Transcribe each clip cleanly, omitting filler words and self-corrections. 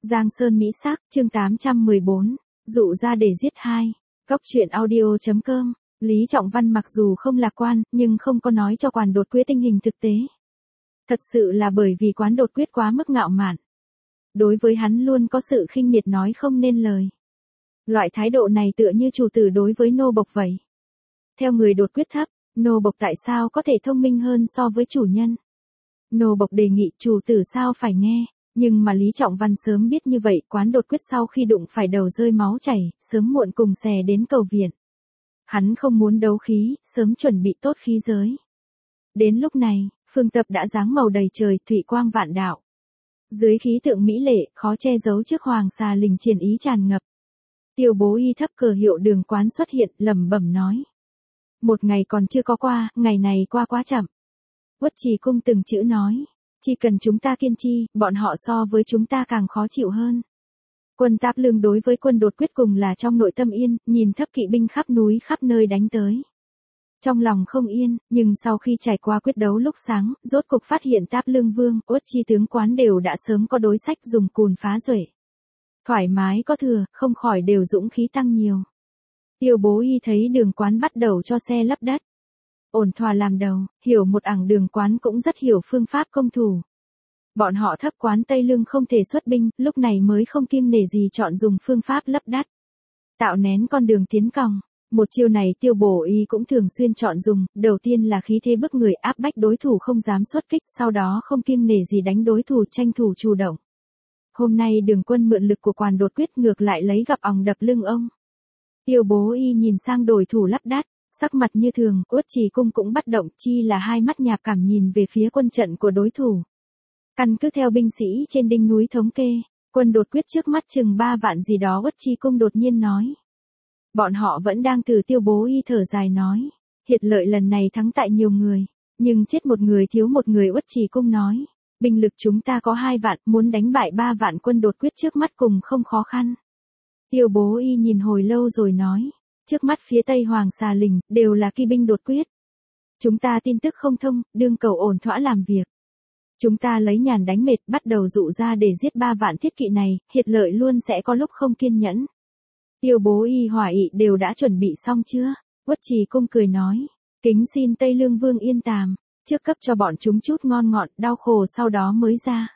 Giang Sơn Mỹ Sắc, chương 814, dụ ra để giết hai. Góc truyện audio.com. Lý Trọng Văn mặc dù không lạc quan, nhưng không có nói cho Quán Đột Quyết tình hình thực tế. Thật sự là bởi vì Quán Đột Quyết quá mức ngạo mạn. Đối với hắn luôn có sự khinh miệt nói không nên lời. Loại thái độ này tựa như chủ tử đối với nô bộc vậy. Theo người Đột Quyết thấp, nô bộc tại sao có thể thông minh hơn so với chủ nhân? Nô bộc đề nghị chủ tử sao phải nghe. Nhưng mà Lý Trọng Văn sớm biết như vậy, Quán Đột Quyết sau khi đụng phải đầu rơi máu chảy, sớm muộn cùng xè đến cầu viện. Hắn không muốn đấu khí, sớm chuẩn bị tốt khí giới. Đến lúc này, phương tập đã dáng màu đầy trời, thủy quang vạn đạo. Dưới khí tượng mỹ lệ, khó che giấu trước hoàng xà lình triền ý tràn ngập. Tiêu Bố Y thấp cờ hiệu Đường Quán xuất hiện, lẩm bẩm nói. Một ngày còn chưa có qua, ngày này qua quá chậm. Uất Trì Cung từng chữ nói. Chỉ cần chúng ta kiên trì, bọn họ so với chúng ta càng khó chịu hơn. Quân Táp Lương đối với quân Đột Quyết cùng là trong nội tâm yên, nhìn thấp kỵ binh khắp núi khắp nơi đánh tới. Trong lòng không yên, nhưng sau khi trải qua quyết đấu lúc sáng, rốt cục phát hiện Táp Lương Vương, Uất Chi tướng Quán đều đã sớm có đối sách dùng cùn phá duệ. Thoải mái có thừa, không khỏi đều dũng khí tăng nhiều. Tiêu Bố Y thấy Đường Quán bắt đầu cho xe lấp đất. Ổn thỏa làm đầu, hiểu một ảng Đường Quán cũng rất hiểu phương pháp công thủ. Bọn họ thấp Quán Tây Lương không thể xuất binh, lúc này mới không kiêng nể gì chọn dùng phương pháp lấp đất. Tạo nén con đường tiến còng. Một chiêu này Tiêu Bố Y cũng thường xuyên chọn dùng, đầu tiên là khí thế bức người áp bách đối thủ không dám xuất kích, sau đó không kiêng nể gì đánh đối thủ tranh thủ chủ động. Hôm nay Đường Quân mượn lực của Quán Đột Quyết ngược lại lấy gặp òng đập lưng ông. Tiêu Bố Y nhìn sang đối thủ lấp đất. Sắc mặt như thường, Uất Trì Cung cũng bắt động, chi là hai mắt nhạc cảm nhìn về phía quân trận của đối thủ. Căn cứ theo binh sĩ trên đỉnh núi thống kê, quân Đột Quyết trước mắt chừng 3 vạn gì đó. Uất Trì Cung đột nhiên nói. Bọn họ vẫn đang từ. Tiêu Bố Y thở dài nói. Hiệt lợi lần này thắng tại nhiều người, nhưng chết một người thiếu một người. Uất Trì Cung nói. Binh lực chúng ta có 2 vạn, muốn đánh bại 3 vạn quân Đột Quyết trước mắt cùng không khó khăn. Tiêu Bố Y nhìn hồi lâu rồi nói. Trước mắt phía Tây Hoàng Xà Lình, đều là kỵ binh Đột Quyết. Chúng ta tin tức không thông, đương cầu ổn thỏa làm việc. Chúng ta lấy nhàn đánh mệt, bắt đầu dụ ra để giết 3 vạn thiết kỵ này, hiệt lợi luôn sẽ có lúc không kiên nhẫn. Tiêu Bố Y hỏa ị đều đã chuẩn bị xong chưa? Uất Trì Cung cười nói. Kính xin Tây Lương Vương yên tàm, trước cấp cho bọn chúng chút ngon ngọt, đau khổ sau đó mới ra.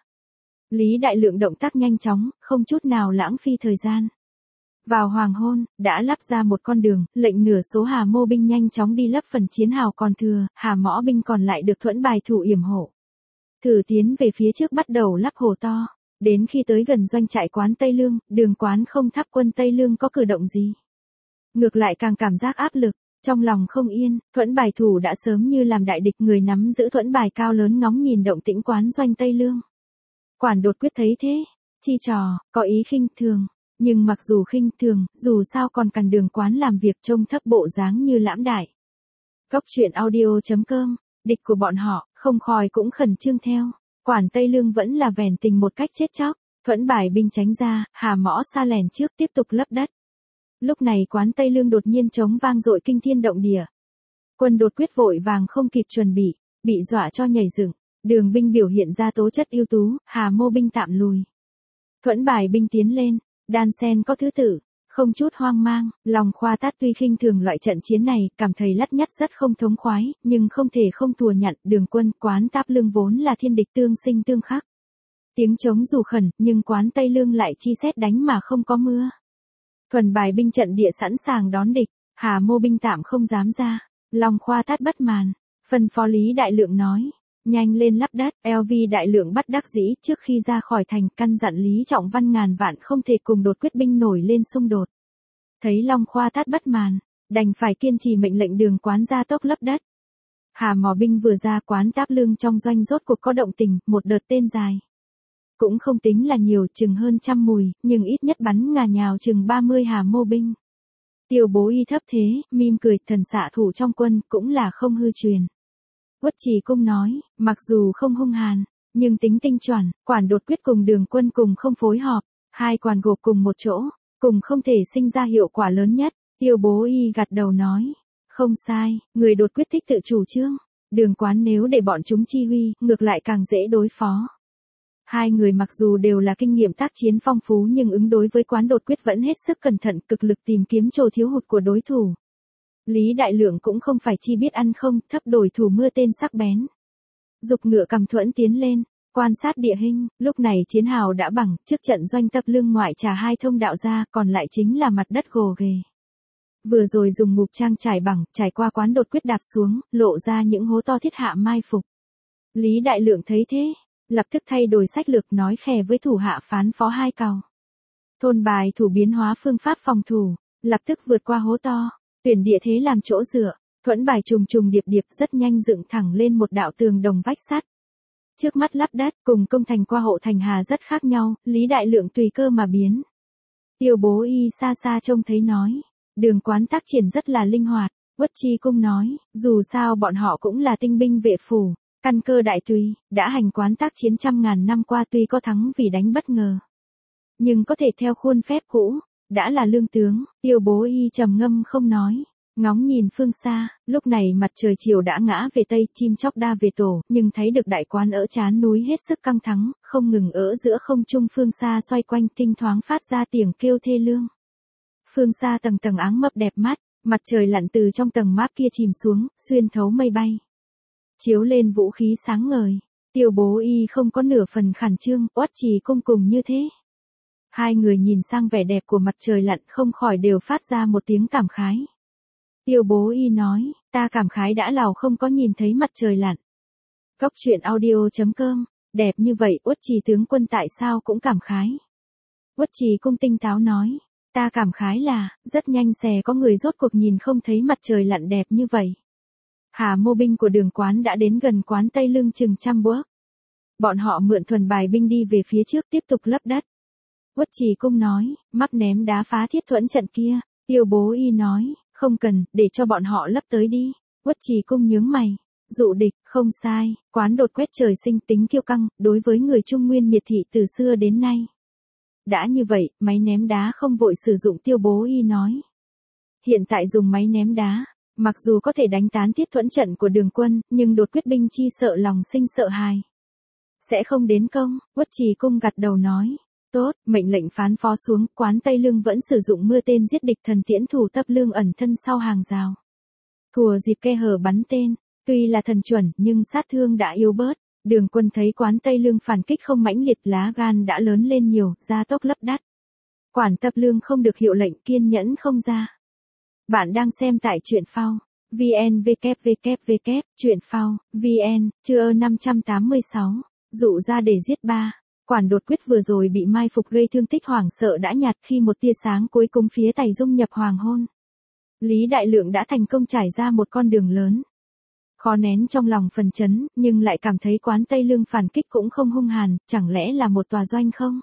Lý Đại Lượng động tác nhanh chóng, không chút nào lãng phí thời gian. Vào hoàng hôn, đã lắp ra một con đường, lệnh nửa số Hà Mô binh nhanh chóng đi lấp phần chiến hào còn thừa, Hà Mõ binh còn lại được thuẫn bài thủ yểm hộ. Thử tiến về phía trước bắt đầu lắp hồ to, đến khi tới gần doanh trại Quán Tây Lương, Đường Quán không thắp quân Tây Lương có cử động gì. Ngược lại càng cảm giác áp lực, trong lòng không yên, thuẫn bài thủ đã sớm như làm đại địch, người nắm giữ thuẫn bài cao lớn ngóng nhìn động tĩnh Quán doanh Tây Lương. Quán Đột Quyết thấy thế, chi trò, có ý khinh thường. Nhưng mặc dù khinh thường, dù sao còn cần Đường Quán làm việc trông thấp bộ dáng như lãm đại. Góc truyện audio.com, địch của bọn họ, không khỏi cũng khẩn trương theo. Quán Tây Lương vẫn là vẻn tình một cách chết chóc, thuẫn bài binh tránh ra, Hà Mõ xa lèn trước tiếp tục lấp đất. Lúc này Quán Tây Lương đột nhiên trống vang dội kinh thiên động địa. Quân Đột Quyết vội vàng không kịp chuẩn bị dọa cho nhảy dựng. Đường binh biểu hiện ra tố chất ưu tú, Hà Mô binh tạm lùi. Thuẫn bài binh tiến lên. Đan sen có thứ tự, không chút hoang mang, lòng Khoa Tát tuy khinh thường loại trận chiến này, cảm thấy lắt nhắt rất không thống khoái, nhưng không thể không thừa nhận, Đường Quân, Quán Táp Lương vốn là thiên địch tương sinh tương khắc. Tiếng trống dù khẩn, nhưng Quán Tây Lương lại chi sét đánh mà không có mưa. Thuần bài binh trận địa sẵn sàng đón địch, Hà Mô binh tạm không dám ra, lòng Khoa Tát bất màn, phân phó Lý Đại Lượng nói. Nhanh lên lắp đất, LV Đại Lượng bắt đắc dĩ trước khi ra khỏi thành, căn dặn Lý Trọng Văn ngàn vạn không thể cùng Đột Quyết binh nổi lên xung đột. Thấy Long Khoa Tát bất màn, đành phải kiên trì mệnh lệnh Đường Quán ra tốc lấp đất. Hà Mõ binh vừa ra Quán Táp Lương trong doanh rốt cuộc có động tình, một đợt tên dài. Cũng không tính là nhiều, chừng hơn 100 mùi, nhưng ít nhất bắn ngà nhào chừng 30 Hà Mô binh. Tiêu Bố Y thấp thế, mỉm cười, thần xạ thủ trong quân cũng là không hư truyền. Uất Trì Cung nói, mặc dù không hung hàn, nhưng tính tinh chuẩn, Quán Đột Quyết cùng Đường Quân cùng không phối hợp, hai quan gộp cùng một chỗ, cùng không thể sinh ra hiệu quả lớn nhất. Tiêu Bố Y gật đầu nói, không sai, người Đột Quyết thích tự chủ trương, Đường Quán nếu để bọn chúng chi huy, ngược lại càng dễ đối phó. Hai người mặc dù đều là kinh nghiệm tác chiến phong phú nhưng ứng đối với quán đột quyết vẫn hết sức cẩn thận cực lực tìm kiếm chỗ thiếu hụt của đối thủ. Lý Đại Lượng cũng không phải chi biết ăn không, thấp đổi thủ mưa tên sắc bén. Dục ngựa cầm thuẫn tiến lên, quan sát địa hình, lúc này chiến hào đã bằng, trước trận doanh tập lương ngoại trà 2 thông đạo ra, còn lại chính là mặt đất gồ ghề. Vừa rồi dùng ngục trang trải bằng, trải qua quán đột quyết đạp xuống, lộ ra những hố to thiết hạ mai phục. Lý Đại Lượng thấy thế, lập tức thay đổi sách lược nói khè với thủ hạ phán phó hai cào. Thôn bài thủ biến hóa phương pháp phòng thủ, lập tức vượt qua hố to, tuyển địa thế làm chỗ dựa, thuẫn bài trùng trùng điệp điệp rất nhanh dựng thẳng lên một đạo tường đồng vách sắt. Trước mắt lắp đất cùng công thành qua hộ thành hà rất khác nhau, Lý Đại Lượng tùy cơ mà biến. Tiêu Bố Y xa xa trông thấy nói, đường quán tác triển rất là linh hoạt. Uất Chi Cung nói, dù sao bọn họ cũng là tinh binh vệ phủ, căn cơ đại tùy, đã hành quán tác chiến trăm ngàn năm qua tuy có thắng vì đánh bất ngờ, nhưng có thể theo khuôn phép cũ, đã là lương tướng. Tiêu Bố Y trầm ngâm không nói, ngóng nhìn phương xa, lúc này mặt trời chiều đã ngã về tây, chim chóc đa về tổ, nhưng thấy được đại quán ở trán núi hết sức căng thẳng, không ngừng ở giữa không trung phương xa xoay quanh, tinh thoáng phát ra tiếng kêu thê lương. Phương xa tầng tầng áng mập đẹp mắt, mặt trời lặn từ trong tầng máp kia chìm xuống, xuyên thấu mây bay, chiếu lên vũ khí sáng ngời. Tiêu Bố Y không có nửa phần khẩn trương, Uất Trì Cung cùng như thế. Hai người nhìn sang vẻ đẹp của mặt trời lặn không khỏi đều phát ra một tiếng cảm khái. Tiêu Bố Y nói, ta cảm khái đã lâu không có nhìn thấy mặt trời lặn. Góc truyện audio.com, đẹp như vậy Uất Trì tướng quân tại sao cũng cảm khái. Uất Trì Cung tinh táo nói, ta cảm khái là, rất nhanh sẽ có người rốt cuộc nhìn không thấy mặt trời lặn đẹp như vậy. Hà mô binh của đường quán đã đến gần quán Tây Lương chừng 100 bước. Bọn họ mượn thuần bài binh đi về phía trước tiếp tục lấp đất. Uất Trì Cung nói, mắc ném đá phá thiết thuẫn trận kia. Tiêu Bố Y nói, không cần, để cho bọn họ lấp tới đi. Uất Trì Cung nhướng mày, dụ địch, không sai, quán đột quét trời sinh tính kiêu căng, đối với người Trung Nguyên miệt thị từ xưa đến nay. Đã như vậy, máy ném đá không vội sử dụng. Tiêu Bố Y nói. Hiện tại dùng máy ném đá, mặc dù có thể đánh tán thiết thuẫn trận của đường quân, nhưng đột quyết binh chi sợ lòng sinh sợ hãi, sẽ không đến công. Uất Trì Cung gật đầu nói, tốt, mệnh lệnh phán phó xuống, quán Tây Lương vẫn sử dụng mưa tên giết địch thần tiễn thủ Tập Lương ẩn thân sau hàng rào. Thùa dịp khe hở bắn tên, tuy là thần chuẩn nhưng sát thương đã yếu bớt. Đường quân thấy quán Tây Lương phản kích không mãnh liệt, lá gan đã lớn lên nhiều, ra tốc lấp đất. Quản Tập Lương không được hiệu lệnh, kiên nhẫn không ra. Bạn đang xem tại truyện phao vn www truyện phao vn chương 586 dụ ra để giết ba. Quản đột quyết vừa rồi bị mai phục gây thương tích hoảng sợ đã nhạt khi một tia sáng cuối cùng phía Tây dung nhập hoàng hôn. Lý Đại Lượng đã thành công trải ra một con đường lớn. Khó nén trong lòng phần chấn, nhưng lại cảm thấy quán Tây Lương phản kích cũng không hung hàn, chẳng lẽ là một tòa doanh không?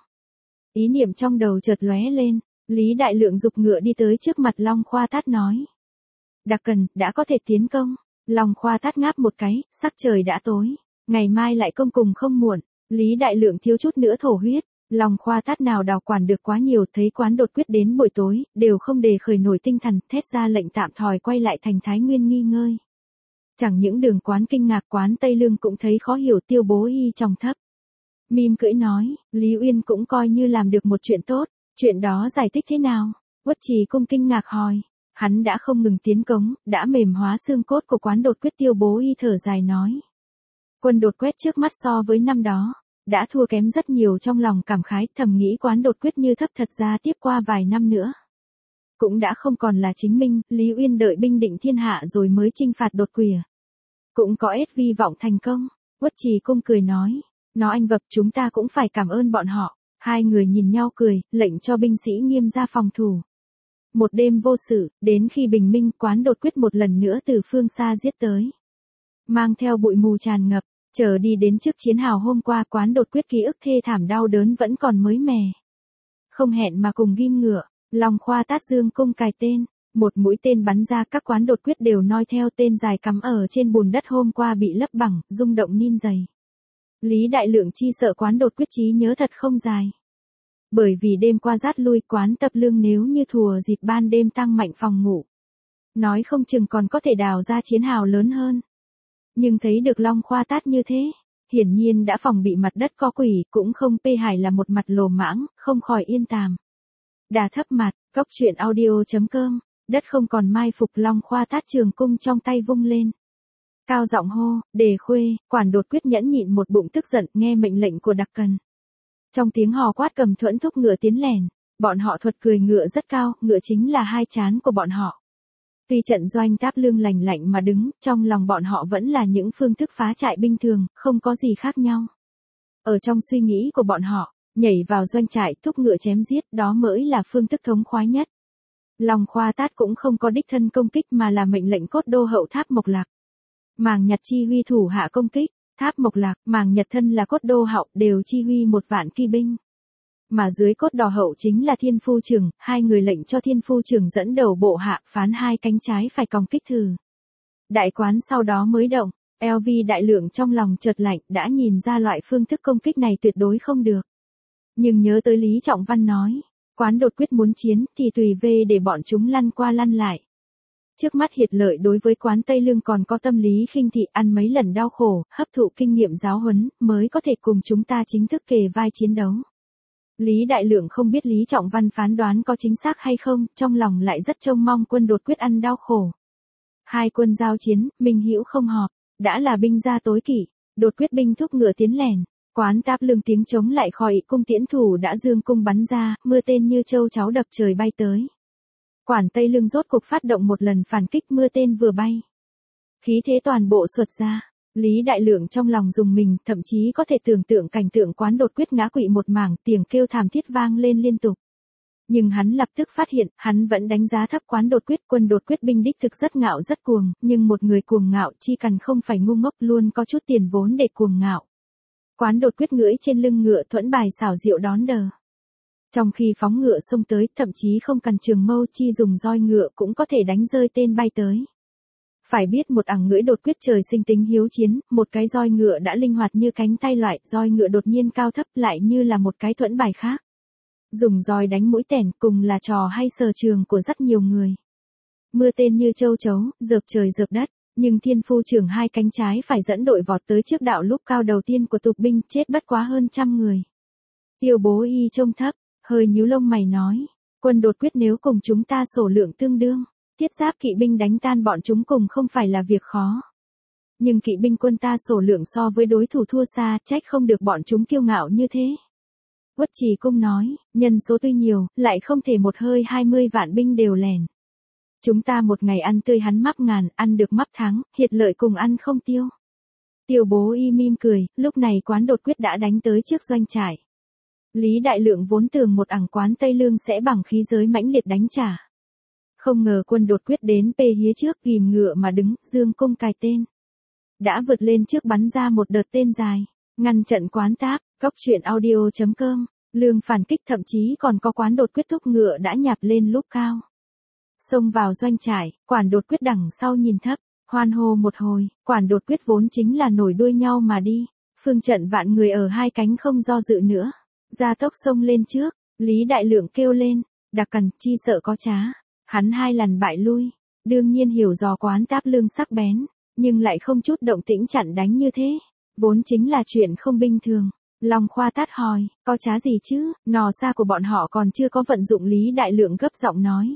Ý niệm trong đầu chợt lóe lên, Lý Đại Lượng giục ngựa đi tới trước mặt Long Khoa Tát nói. Đặc cần, đã có thể tiến công. Long Khoa Tát ngáp một cái, sắc trời đã tối. Ngày mai lại công cùng không muộn. Lý Đại Lượng thiếu chút nữa thổ huyết. Long Khoa Tát nào đào quản được quá nhiều, thấy quán đột quyết đến buổi tối, đều không đề khởi nổi tinh thần, thét ra lệnh tạm thời quay lại thành Thái Nguyên nghỉ ngơi. Chẳng những đường quán kinh ngạc, quán Tây Lương cũng thấy khó hiểu. Tiêu Bố Y tròng thấp mỉm cười nói, Lý Uyên cũng coi như làm được một chuyện tốt. Chuyện đó giải thích thế nào? Uất Trì Cung kinh ngạc hỏi. Hắn đã không ngừng tiến công, đã mềm hóa xương cốt của quán đột quyết. Tiêu Bố Y thở dài nói. Quân đột quét trước mắt so với năm đó, đã thua kém rất nhiều. Trong lòng cảm khái, thầm nghĩ quán đột quyết như thấp thật ra tiếp qua vài năm nữa cũng đã không còn là chính minh. Lý Uyên đợi binh định thiên hạ rồi mới chinh phạt đột quỷ, cũng có ít vi vọng thành công. Uất Trì Cung cười nói. Nó anh vập, chúng ta cũng phải cảm ơn bọn họ. Hai người nhìn nhau cười, lệnh cho binh sĩ nghiêm ra phòng thủ. Một đêm vô sự, đến khi bình minh, quán đột quyết một lần nữa từ phương xa giết tới. Mang theo bụi mù tràn ngập, chờ đi đến trước chiến hào hôm qua. Quán đột quyết ký ức thê thảm đau đớn vẫn còn mới mẻ. Không hẹn mà cùng ghim ngựa, Long Khoa Tát dương cung cài tên. Một mũi tên bắn ra, các quán đột quyết đều noi theo. Tên dài cắm ở trên bùn đất hôm qua bị lấp bằng, rung động nin dày. Lý Đại Lượng chi sợ quán đột quyết trí nhớ thật không dài. Bởi vì đêm qua rát lui, quán Tập Lương nếu như thùa dịp ban đêm tăng mạnh phòng ngủ, nói không chừng còn có thể đào ra chiến hào lớn hơn. Nhưng thấy được Long Khoa Tát như thế, hiển nhiên đã phòng bị mặt đất có quỷ, cũng không P Hải là một mặt lồ mãng, không khỏi yên tàm. Đà thấp mặt, cóc truyện audio.com, đất không còn mai phục Long Khoa Tát trường cung trong tay vung lên. Cao giọng hô, Đề Khuê, quản đột quyết nhẫn nhịn một bụng tức giận nghe mệnh lệnh của đặc cần. Trong tiếng hò quát cầm thuẫn thúc ngựa tiến lèn, bọn họ thuật cười ngựa rất cao, ngựa chính là hai trán của bọn họ. Tuy trận doanh Táp Lương lành lạnh mà đứng, trong lòng bọn họ vẫn là những phương thức phá trại binh thường, không có gì khác nhau. Ở trong suy nghĩ của bọn họ, nhảy vào doanh trại thúc ngựa chém giết đó mới là phương thức thống khoái nhất. Long Khoa Tát cũng không có đích thân công kích mà là mệnh lệnh cốt đô hậu Tháp Mộc Lạc. Màng Nhật chi huy thủ hạ công kích, Tháp Mộc Lạc, Màng Nhật thân là cốt đô hậu đều chi huy 1 vạn kỵ binh. Mà dưới cốt đò hậu chính là Thiên Phu Trưởng, hai người lệnh cho Thiên Phu Trưởng dẫn đầu bộ hạ phán hai cánh trái phải còng kích thử. Đại quán sau đó mới động, LV đại lượng trong lòng chợt lạnh đã nhìn ra loại phương thức công kích này tuyệt đối không được. Nhưng nhớ tới Lý Trọng Văn nói, quán đột quyết muốn chiến thì tùy về để bọn chúng lăn qua lăn lại. Trước mắt hiệt lợi đối với quán Tây Lương còn có tâm lý khinh thị ăn mấy lần đau khổ, hấp thụ kinh nghiệm giáo huấn mới có thể cùng chúng ta chính thức kề vai chiến đấu. Lý Đại Lượng không biết Lý Trọng Văn phán đoán có chính xác hay không, trong lòng lại rất trông mong quân đột quyết ăn đau khổ. Hai quân giao chiến, Minh Hữu không họp, đã là binh gia tối kỵ, đột quyết binh thúc ngựa tiến lèn, quán Táp Lương tiếng chống lại khỏi cung tiễn thủ đã dương cung bắn ra, mưa tên như châu cháo đập trời bay tới. Quản Tây Lương rốt cục phát động một lần phản kích mưa tên vừa bay. Khí thế toàn bộ xuất ra. Lý Đại Lượng trong lòng dùng mình, thậm chí có thể tưởng tượng cảnh tượng quán đột quyết ngã quỵ một mảng, tiếng kêu thảm thiết vang lên liên tục. Nhưng hắn lập tức phát hiện, hắn vẫn đánh giá thấp quán đột quyết, quân đột quyết binh đích thực rất ngạo rất cuồng, nhưng một người cuồng ngạo chi cần không phải ngu ngốc luôn có chút tiền vốn để cuồng ngạo. Quán đột quyết ngưỡi trên lưng ngựa thuẫn bài xảo diệu đón đờ. Trong khi phóng ngựa xông tới, thậm chí không cần trường mâu chi dùng roi ngựa cũng có thể đánh rơi tên bay tới. Phải biết một ẳng ngưỡi đột quyết trời sinh tính hiếu chiến, một cái roi ngựa đã linh hoạt như cánh tay loại, roi ngựa đột nhiên cao thấp lại như là một cái thuẫn bài khác. Dùng roi đánh mũi tẻn cùng là trò hay sở trường của rất nhiều người. Mưa tên như châu chấu, dợp trời dợp đất, nhưng Thiên Phu Trưởng hai cánh trái phải dẫn đội vọt tới trước đạo lúc cao đầu tiên của tục binh chết bất quá hơn 100 người. Tiêu Bố Y trông thấp, hơi nhíu lông mày nói, quân đột quyết nếu cùng chúng ta sổ lượng tương đương. Thiết giáp kỵ binh đánh tan bọn chúng cùng không phải là việc khó. Nhưng kỵ binh quân ta sổ lượng so với đối thủ thua xa, trách không được bọn chúng kiêu ngạo như thế. Uất Trì Cung nói, nhân số tuy nhiều, lại không thể một hơi 20 vạn binh đều lèn. Chúng ta một ngày ăn tươi hắn mắp ngàn, ăn được mắp thắng, hiệt lợi cùng ăn không tiêu. Tiêu Bố Y mỉm cười, lúc này quán đột quyết đã đánh tới trước doanh trại. Lý Đại Lượng vốn tưởng một ẳng quán Tây Lương sẽ bằng khí giới mãnh liệt đánh trả. Không ngờ quân đột quyết đến P hía trước ghim ngựa mà đứng, dương cung cài tên. Đã vượt lên trước bắn ra một đợt tên dài, ngăn trận quán Táp, cóc truyện audio.com, Lương phản kích thậm chí còn có quán đột quyết thúc ngựa đã nhạp lên lúc cao. Xông vào doanh trại, quản đột quyết đằng sau nhìn thấp, hoan hô một hồi, quản đột quyết vốn chính là nổi đuôi nhau mà đi. Phương trận vạn người ở hai cánh không do dự nữa, ra tốc xông lên trước, Lý Đại Lượng kêu lên, đặc cằn chi sợ có trá. Hắn 2 lần bại lui, đương nhiên hiểu dò quán Táp Lương sắc bén, nhưng lại không chút động tĩnh chặn đánh như thế, vốn chính là chuyện không bình thường. Long Khoa Tát hỏi, có trá gì chứ, nỏ xa của bọn họ còn chưa có vận dụng. Lý Đại Lượng gấp giọng nói.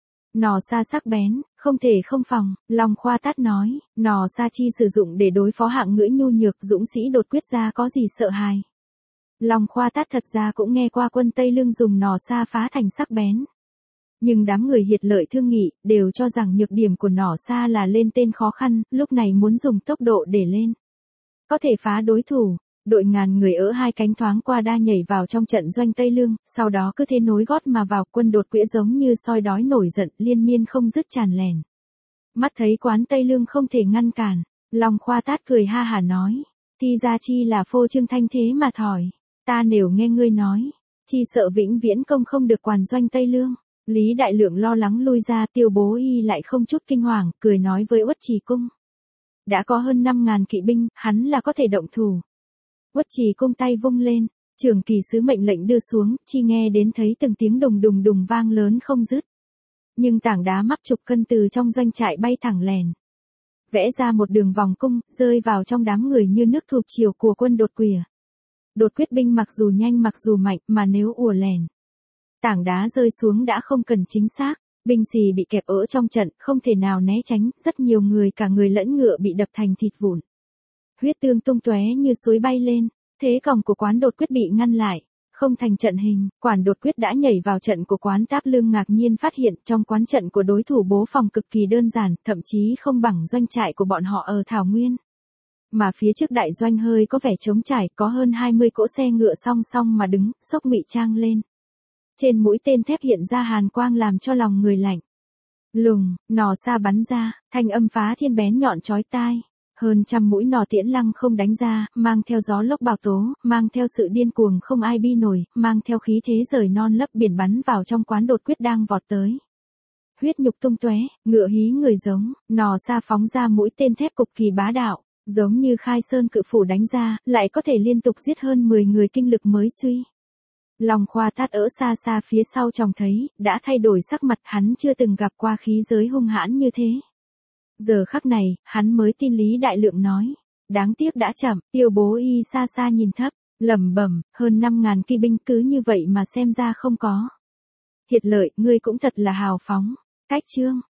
Nỏ xa sắc bén, không thể không phòng, Long Khoa Tát nói, nỏ xa chi sử dụng để đối phó hạng ngưỡi nhu nhược dũng sĩ đột quyết ra có gì sợ hãi. Long Khoa Tát thật ra cũng nghe qua quân Tây Lương dùng nỏ xa phá thành sắc bén. Nhưng đám người hiệt lợi thương nghị, đều cho rằng nhược điểm của nỏ xa là lên tên khó khăn, lúc này muốn dùng tốc độ để lên. Có thể phá đối thủ, đội ngàn người ở hai cánh thoáng qua đa nhảy vào trong trận doanh Tây Lương, sau đó cứ thế nối gót mà vào, quân đột quĩa giống như soi đói nổi giận, liên miên không dứt tràn lèn. Mắt thấy quán Tây Lương không thể ngăn cản, Long Khoa Tát cười ha hả nói, ti ra chi là phô trương thanh thế mà thỏi, ta nếu nghe ngươi nói, chi sợ vĩnh viễn công không được quản doanh Tây Lương. Lý Đại Lượng lo lắng lui ra, Tiêu Bố Y lại không chút kinh hoàng, cười nói với Uất Trì Cung. Đã có hơn 5.000 kỵ binh, hắn là có thể động thủ. Uất Trì Cung tay vung lên, trưởng kỳ sứ mệnh lệnh đưa xuống, chi nghe đến thấy từng tiếng đùng đùng đùng vang lớn không dứt. Nhưng tảng đá mắc chục cân từ trong doanh trại bay thẳng lèn. vẽ ra một đường vòng cung, rơi vào trong đám người như nước thục chiều của quân đột quỷ. Đột quyết binh mặc dù nhanh mặc dù mạnh mà nếu ùa lèn, tảng đá rơi xuống đã không cần chính xác, binh sĩ bị kẹp ở trong trận, không thể nào né tránh, rất nhiều người cả người lẫn ngựa bị đập thành thịt vụn. Huyết tương tung tóe như suối bay lên, thế còng của quán đột quyết bị ngăn lại, không thành trận hình, quản đột quyết đã nhảy vào trận của quán Táp Lương, ngạc nhiên phát hiện trong quán trận của đối thủ bố phòng cực kỳ đơn giản, thậm chí không bằng doanh trại của bọn họ ở Thảo Nguyên. Mà phía trước đại doanh hơi có vẻ trống trải, có hơn 20 cỗ xe ngựa song song mà đứng, xốc ngụy trang lên. Trên mũi tên thép hiện ra hàn quang làm cho lòng người lạnh. Lùng, nỏ xa bắn ra, thanh âm phá thiên bén nhọn chói tai. Hơn trăm mũi nỏ tiễn lăng không đánh ra, mang theo gió lốc bạo tố, mang theo sự điên cuồng không ai bi nổi, mang theo khí thế rời non lấp biển bắn vào trong quán đột quyết đang vọt tới. Huyết nhục tung tóe, ngựa hí người giống, nỏ xa phóng ra mũi tên thép cực kỳ bá đạo, giống như khai sơn cự phủ đánh ra, lại có thể liên tục giết hơn 10 người kinh lực mới suy. Long Khoa Thát ở xa xa phía sau trông thấy, đã thay đổi sắc mặt, hắn chưa từng gặp qua khí giới hung hãn như thế. Giờ khắc này, hắn mới tin Lý Đại Lượng nói. Đáng tiếc đã chậm, Tiêu Bố Y xa xa nhìn thấp, lẩm bẩm, hơn 5.000 kỵ binh cứ như vậy mà xem ra không có. Hiệt Lợi, ngươi cũng thật là hào phóng. Cách chương